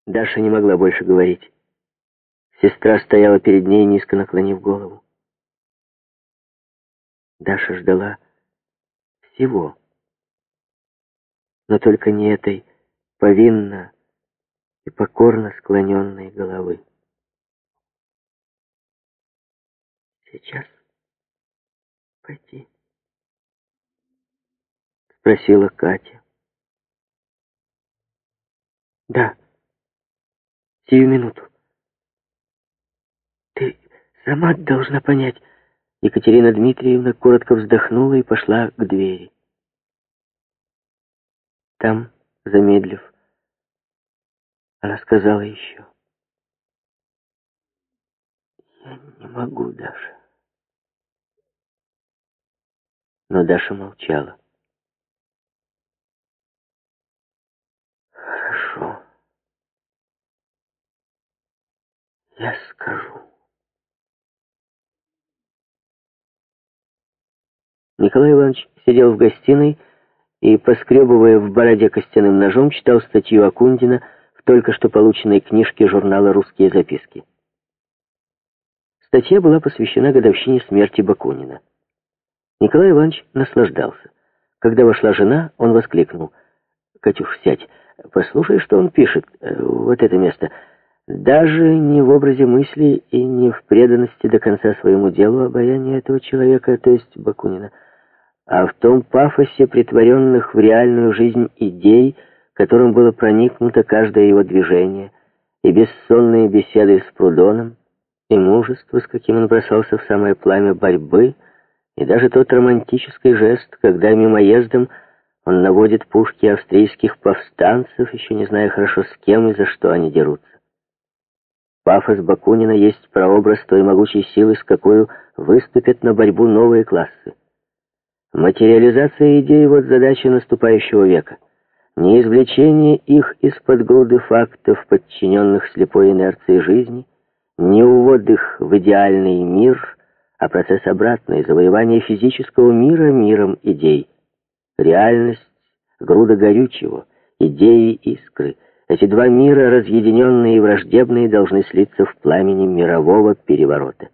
Даша не могла больше говорить. Сестра стояла перед ней, низко наклонив голову. Даша ждала всего, но только не этой повинно и покорно склоненной головы. «Сейчас пойти?» — спросила Катя. «Да, сию минуту. Ты сама должна понять». Екатерина Дмитриевна коротко вздохнула и пошла к двери. Там, замедлив, она сказала еще: «Я не могу, Даша». Но Даша молчала. «Хорошо, я скажу». Николай Иванович сидел в гостиной и, поскребывая в бороде костяным ножом, читал статью Акундина в только что полученной книжке журнала «Русские записки». Статья была посвящена годовщине смерти Бакунина. Николай Иванович наслаждался. Когда вошла жена, он воскликнул: «Катюш, сядь, послушай, что он пишет, вот это место. Даже не в образе мысли и не в преданности до конца своему делу обаяние этого человека, то есть Бакунина, а в том пафосе претворенных в реальную жизнь идей, которым было проникнуто каждое его движение, и бессонные беседы с Прудоном, и мужество, с каким он бросался в самое пламя борьбы, и даже тот романтический жест, когда мимоездом он наводит пушки австрийских повстанцев, еще не зная хорошо, с кем и за что они дерутся. Пафос Бакунина есть прообраз той могучей силы, с какой выступят на борьбу новые классы. Материализация идей — вот задача наступающего века. Не извлечение их из-под груды фактов, подчиненных слепой инерции жизни, не увод их в идеальный мир, а процесс обратный — завоевание физического мира миром идей. Реальность — груда горючего, идеи — искры. Эти два мира, разъединенные и враждебные, должны слиться в пламени мирового переворота.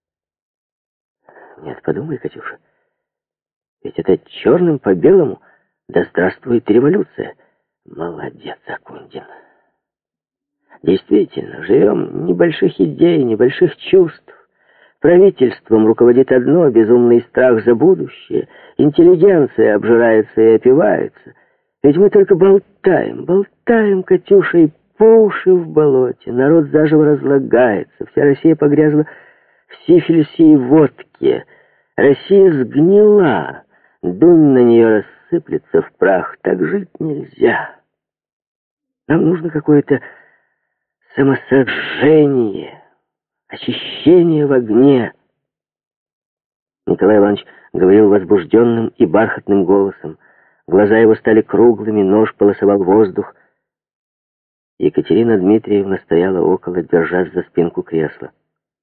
Нет, подумай, Катюша, ведь это черным по белому, да здравствует революция. Молодец, Акундин. Действительно, живем небольших идей, небольших чувств. Правительством руководит одно — безумный страх за будущее. Интеллигенция обжирается и опивается. Ведь мы только болтаем, Катюша, и по уши в болоте. Народ заживо разлагается. Вся Россия погрязла в сифилисе и водке. Россия сгнила. Дунь на нее рассыплется в прах. Так жить нельзя. Нам нужно какое-то самосожжение, очищение в огне. Николай Иванович говорил возбужденным и бархатным голосом. Глаза его стали круглыми, нож полосовал воздух. Екатерина Дмитриевна стояла около, держась за спинку кресла.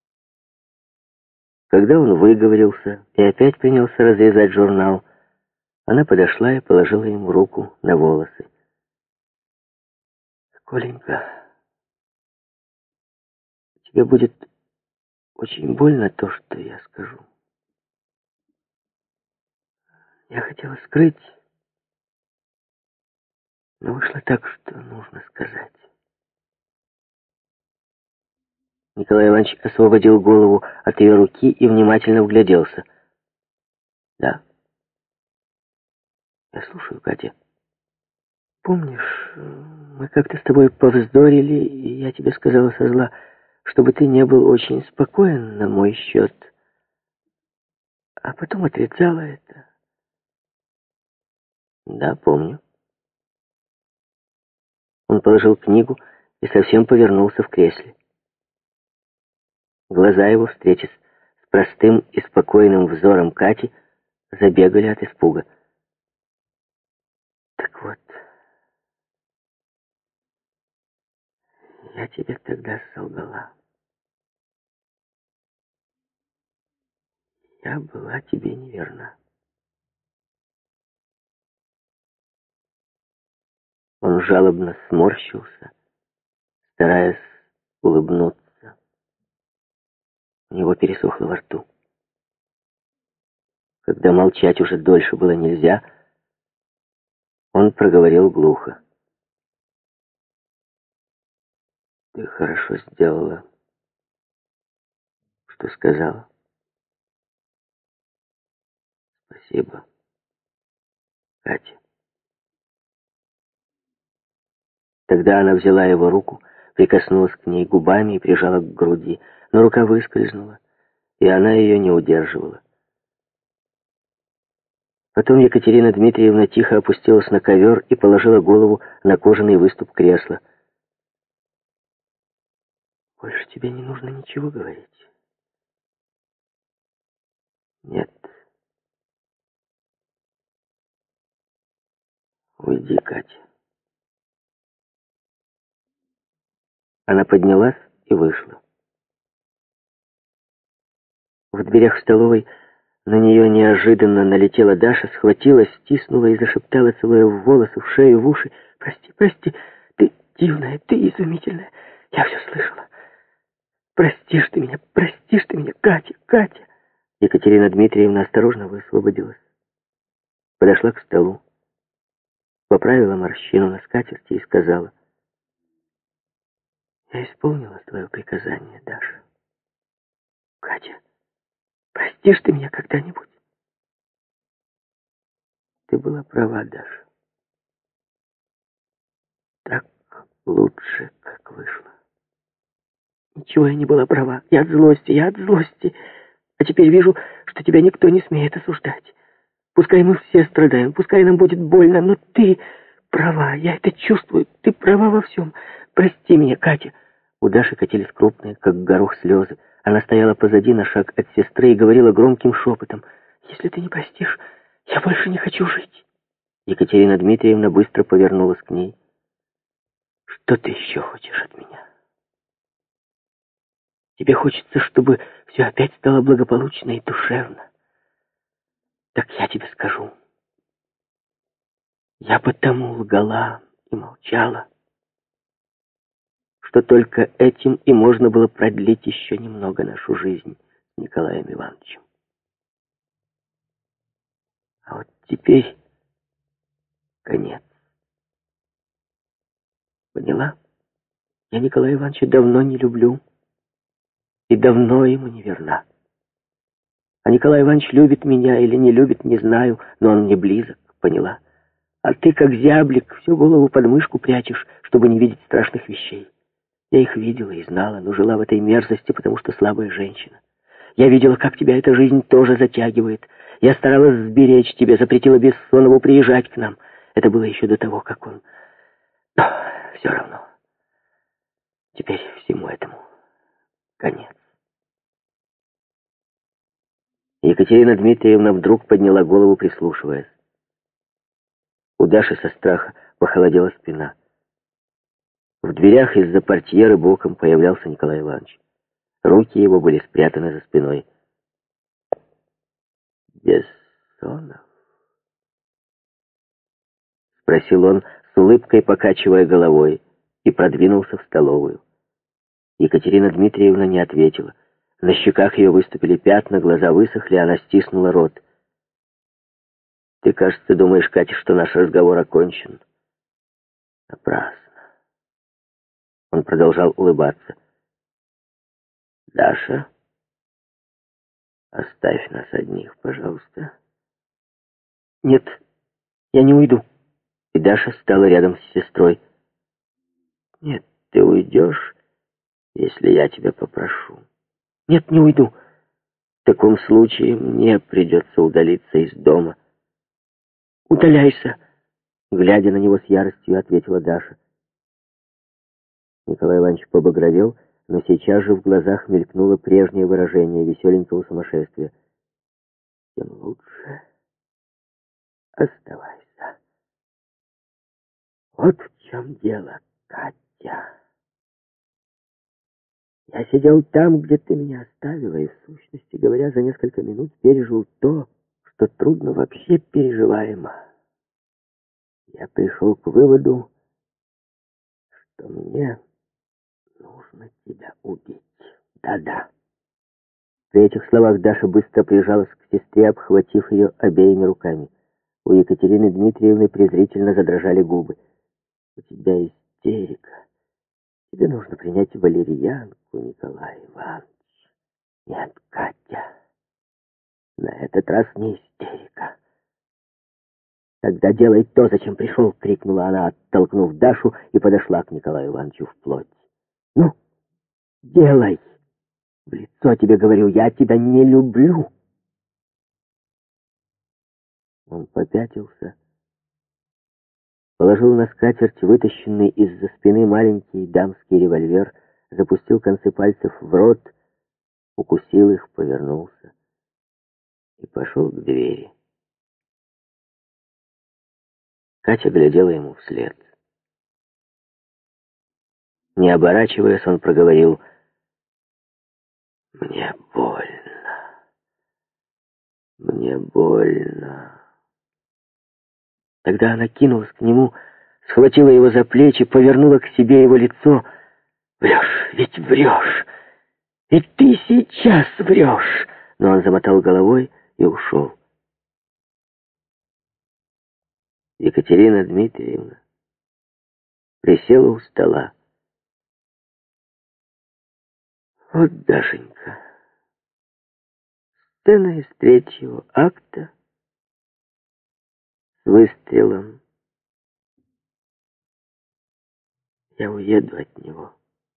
Когда он выговорился и опять принялся разрезать журнал, она подошла и положила ему руку на волосы. «Коленька, тебе будет очень больно то, что я скажу. Я хотела скрыть, но вышло так, что нужно сказать». Николай Иванович освободил голову от ее руки и внимательно вгляделся. «Да, я слушаю, Катя. Помнишь, мы как-то с тобой повздорили, и я тебе сказала со зла, чтобы ты не был очень спокоен на мой счет, а потом отрицала это?» «Да, помню». Он положил книгу и совсем повернулся в кресле. Глаза его, встретясь с простым и спокойным взором Кати, забегали от испуга. «Так вот, я тебе тогда солгала. Я была тебе неверна». Он жалобно сморщился, стараясь улыбнуться. У него пересохло во рту. Когда молчать уже дольше было нельзя, он проговорил глухо. «Ты хорошо сделала, что сказала. Спасибо, Катя». Тогда она взяла его руку, прикоснулась к ней губами и прижала к груди, но рука выскользнула, и она ее не удерживала. Потом Екатерина Дмитриевна тихо опустилась на ковер и положила голову на кожаный выступ кресла. «Больше тебе не нужно ничего говорить?» «Нет. Уйди, Катя». Она поднялась и вышла. В дверях столовой на нее неожиданно налетела Даша, схватилась, стиснула и зашептала, целуя в волосы, в шею, в уши. «Прости, прости, ты дивная, ты изумительная, я все слышала. Простишь ты меня, Катя, Катя!» Екатерина Дмитриевна осторожно высвободилась, подошла к столу, поправила морщину на скатерти и сказала: «Я исполнила твое приказание, Даша. Катя, простишь ты меня когда-нибудь?» «Ты была права, Даша. Так лучше, как вышло». «Ничего я не была права. Я от злости. А теперь вижу, что тебя никто не смеет осуждать. Пускай мы все страдаем, пускай нам будет больно, но ты права, я это чувствую. Ты права во всем. Прости меня, Катя». У Даши катились крупные, как горох, слезы. Она стояла позади на шаг от сестры и говорила громким шепотом: «Если ты не простишь, я больше не хочу жить». Екатерина Дмитриевна быстро повернулась к ней. «Что ты еще хочешь от меня? Тебе хочется, чтобы все опять стало благополучно и душевно. Так я тебе скажу. Я потому лгала и молчала, что только этим и можно было продлить еще немного нашу жизнь с Николаем Ивановичем. А вот теперь конец. Поняла? Я Николая Ивановича давно не люблю и давно ему не верна. А Николай Иванович любит меня или не любит, не знаю, но он мне близок, поняла? А ты, как зяблик, всю голову под мышку прячешь, чтобы не видеть страшных вещей. Я их видела и знала, но жила в этой мерзости, потому что слабая женщина. Я видела, как тебя эта жизнь тоже затягивает. Я старалась сберечь тебя, запретила Бессонову приезжать к нам. Это было еще до того, как он... Но все равно. Теперь всему этому конец». Екатерина Дмитриевна вдруг подняла голову, прислушиваясь. У Даши со страха похолодела спина. В дверях из-за портьеры боком появлялся Николай Иванович. Руки его были спрятаны за спиной. «Бессонов?» — спросил он, с улыбкой покачивая головой, и продвинулся в столовую. Екатерина Дмитриевна не ответила. На щеках ее выступили пятна, глаза высохли, она стиснула рот. «Ты, кажется, думаешь, Катя, что наш разговор окончен?» «Напрасно». Он продолжал улыбаться. «Даша, оставь нас одних, пожалуйста». «Нет, я не уйду». И Даша стала рядом с сестрой. «Нет, ты уйдешь, если я тебя попрошу». «Нет, не уйду». «В таком случае мне придется удалиться из дома». «Удаляйся», — глядя на него с яростью, ответила Даша. Николай Иванович побагровел, но сейчас же в глазах мелькнуло прежнее выражение веселенького сумасшествия. «Тем лучше. Оставайся. Вот в чем дело, Катя. Я сидел там, где ты меня оставила, и, в сущности говоря, за несколько минут пережил то, что трудно вообще переживаемо. Я пришел к выводу, что мне нужно тебя убить. Да-да». При этих словах Даша быстро прижалась к сестре, обхватив ее обеими руками. У Екатерины Дмитриевны презрительно задрожали губы. «У тебя истерика. Тебе нужно принять валерьянку, Николай Иванович». «Нет, Катя, на этот раз не истерика». «Тогда делай то, зачем пришел!» — крикнула она, оттолкнув Дашу, и подошла к Николаю Ивановичу вплоть. «Ну, делай! В лицо тебе говорю, я тебя не люблю!» Он попятился, положил на скатерть вытащенный из-за спины маленький дамский револьвер, запустил концы пальцев в рот, укусил их, повернулся и пошел к двери. Катя глядела ему вслед. Не оборачиваясь, он проговорил: «Мне больно. Мне больно». Тогда она кинулась к нему, схватила его за плечи, повернула к себе его лицо. «Врешь, ведь врешь! Ведь ты сейчас врешь!» Но он замотал головой и ушел. Екатерина Дмитриевна присела у стола. «Вот, Дашенька, сцена из 3-го акта с выстрелом. Я уеду от него.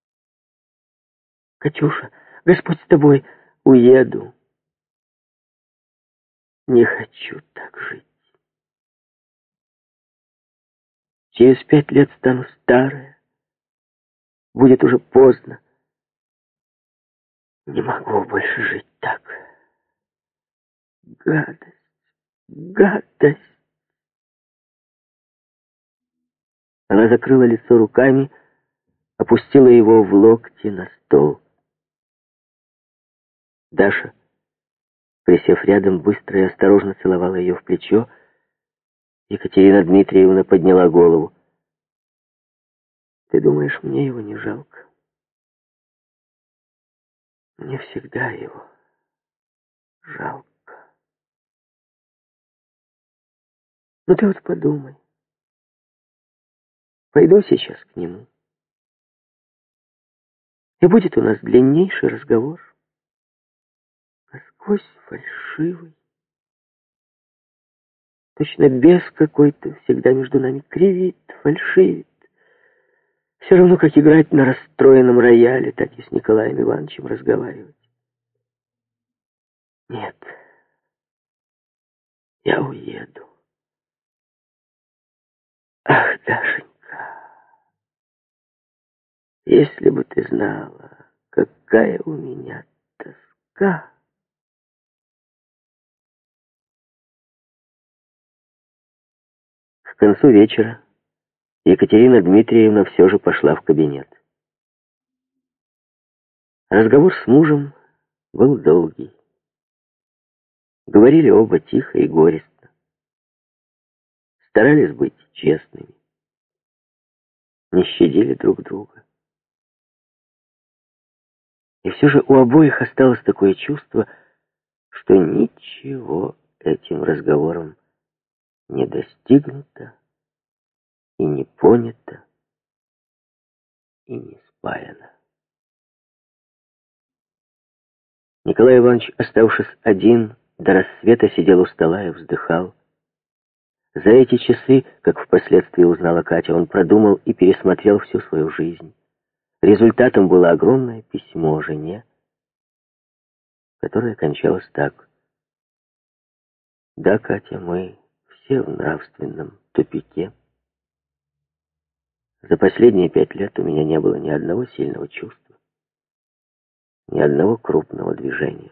Катюша, Господь с тобой, уеду. Не хочу так жить. Через 5 лет стану старая. Будет уже поздно. Не могу больше жить так. Гадость, гадость». Она закрыла лицо руками, опустила его в локти на стол. Даша, присев рядом, быстро и осторожно целовала ее в плечо. Екатерина Дмитриевна подняла голову. «Ты думаешь, мне его не жалко? Мне всегда его жалко. Ну ты вот подумай. Пойду сейчас к нему. И будет у нас длиннейший разговор, насквозь фальшивый. Точно бес какой-то всегда между нами кривит, фальшивит. Все равно, как играть на расстроенном рояле, так и с Николаем Ивановичем разговаривать. Нет, я уеду. Ах, Дашенька, если бы ты знала, какая у меня тоска. К концу вечера Екатерина Дмитриевна все же пошла в кабинет. Разговор с мужем был долгий. Говорили оба тихо и горестно. Старались быть честными. Не щадили друг друга. И все же у обоих осталось такое чувство, что ничего этим разговором не достигнуто и не понято и не спаяно. Николай Иванович, оставшись один, до рассвета сидел у стола и вздыхал. За эти часы, как впоследствии узнала Катя, он продумал и пересмотрел всю свою жизнь. Результатом было огромное письмо жене, которое кончалось так: «Да, Катя, мы все в нравственном тупике. За последние 5 лет у меня не было ни одного сильного чувства, ни одного крупного движения.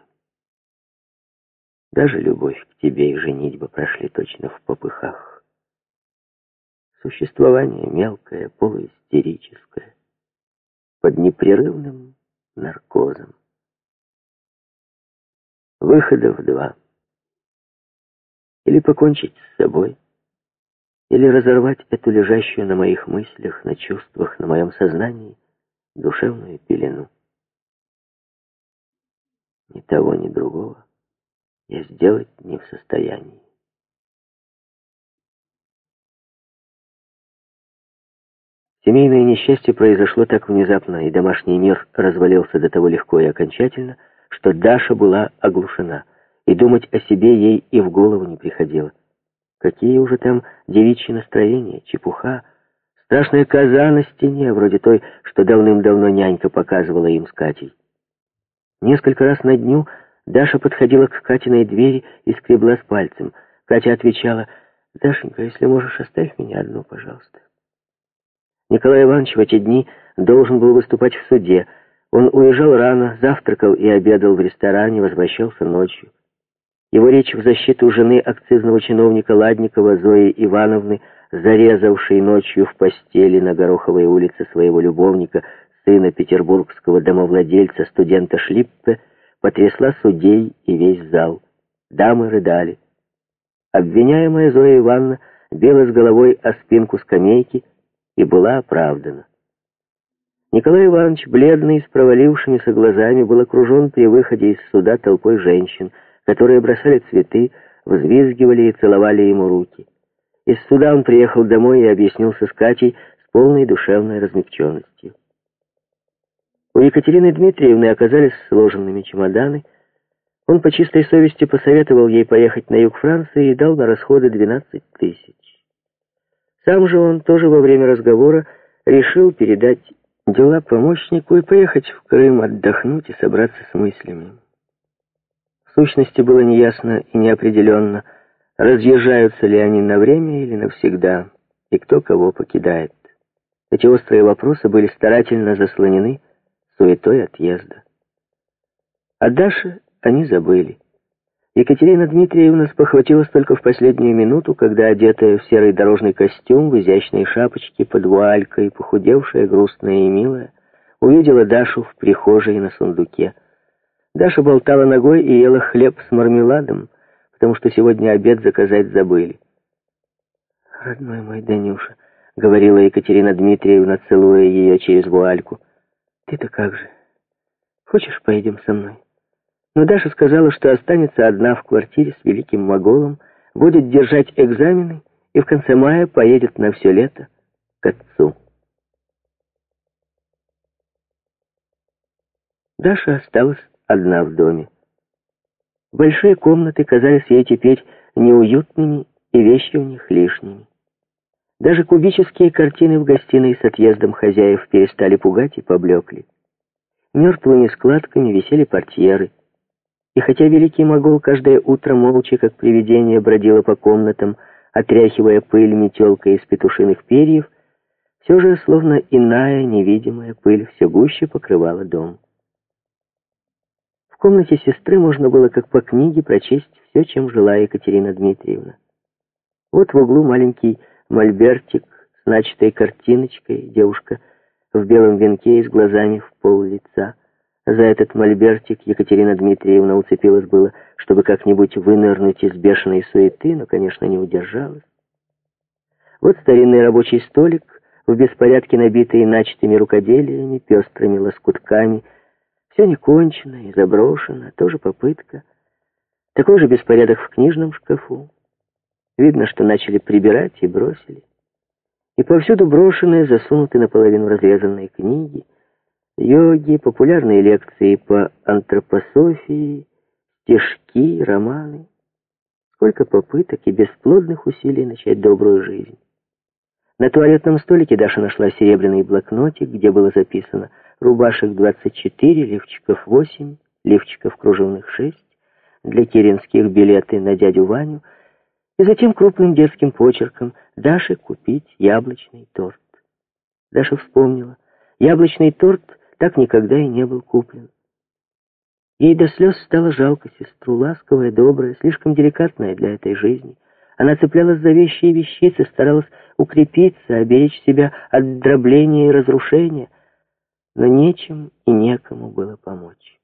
Даже любовь к тебе и женитьба прошли точно в попыхах. Существование мелкое, полуистерическое, под непрерывным наркозом. Выходов 2. Или покончить с собой, или разорвать эту лежащую на моих мыслях, на чувствах, на моем сознании душевную пелену. Ни того, ни другого я сделать не в состоянии. Семейное несчастье произошло так внезапно, и домашний мир развалился до того легко и окончательно, что Даша была оглушена, и думать о себе ей и в голову не приходило. Какие уже там девичьи настроения, чепуха, страшная коза на стене, вроде той, что давным-давно нянька показывала им с Катей. Несколько раз на дню Даша подходила к Катиной двери и скребла с пальцем. Катя отвечала: «Дашенька, если можешь, оставь меня одну, пожалуйста». Николай Иванович в эти дни должен был выступать в суде. Он уезжал рано, завтракал и обедал в ресторане, возвращался ночью. Его речь в защиту жены акцизного чиновника Ладникова Зои Ивановны, зарезавшей ночью в постели на Гороховой улице своего любовника, сына петербургского домовладельца, студента Шлиппе, потрясла судей и весь зал. Дамы рыдали. Обвиняемая Зоя Ивановна била с головой о спинку скамейки и была оправдана. Николай Иванович, бледный, с провалившимися глазами, был окружен при выходе из суда толпой женщин, которые бросали цветы, взвизгивали и целовали ему руки. Из суда он приехал домой и объяснился с Катей с полной душевной размягченностью. У Екатерины Дмитриевны оказались сложенными чемоданы. Он по чистой совести посоветовал ей поехать на юг Франции и дал на расходы 12 тысяч. Сам же он тоже во время разговора решил передать дела помощнику и поехать в Крым отдохнуть и собраться с мыслями. В сущности было неясно и неопределенно, разъезжаются ли они на время или навсегда, и кто кого покидает. Эти острые вопросы были старательно заслонены суетой отъезда. О Даше они забыли. Екатерина Дмитриевна спохватилась только в последнюю минуту, когда, одетая в серый дорожный костюм, в изящной шапочке под вуалькой, похудевшая, грустная и милая, увидела Дашу в прихожей на сундуке. Даша болтала ногой и ела хлеб с мармеладом, потому что сегодня обед заказать забыли. «Родной мой Данюша», — говорила Екатерина Дмитриевна, целуя ее через вуальку, — «ты-то как же? Хочешь, поедем со мной?» Но Даша сказала, что останется одна в квартире с великим моголом, будет держать экзамены и в конце мая поедет на все лето к отцу. Даша осталась одна в доме. Большие комнаты казались ей теперь неуютными, и вещи в них лишними. Даже кубические картины в гостиной с отъездом хозяев перестали пугать и поблекли. Мертвыми складками висели портьеры. И хотя великий могол каждое утро молча, как привидение, бродила по комнатам, отряхивая пыль метелкой из петушиных перьев, все же словно иная невидимая пыль все гуще покрывала дом. В комнате сестры можно было, как по книге, прочесть все, чем жила Екатерина Дмитриевна. Вот в углу маленький мольбертик с начатой картиночкой, девушка в белом венке и с глазами в пол лица. За этот мольбертик Екатерина Дмитриевна уцепилась было, чтобы как-нибудь вынырнуть из бешеной суеты, но, конечно, не удержалась. Вот старинный рабочий столик, в беспорядке набитый начатыми рукоделиями, пестрыми лоскутками. Все не кончено и заброшено, тоже попытка. Такой же беспорядок в книжном шкафу. Видно, что начали прибирать и бросили. И повсюду брошенные, засунуты наполовину разрезанные книги, йоги, популярные лекции по антропософии, стишки, романы. Сколько попыток и бесплодных усилий начать добрую жизнь. На туалетном столике Даша нашла серебряный блокнотик, где было записано: рубашек 24, лифчиков 8, лифчиков кружевных 6, для киринских билеты на дядю Ваню, и затем крупным детским почерком: Даше купить яблочный торт. Даша вспомнила. Яблочный торт так никогда и не был куплен. Ей до слез стало жалко сестру, ласковая, добрая, слишком деликатная для этой жизни. Она цеплялась за вещи и вещицы, старалась укрепиться, оберечь себя от дробления и разрушения, но нечем и некому было помочь.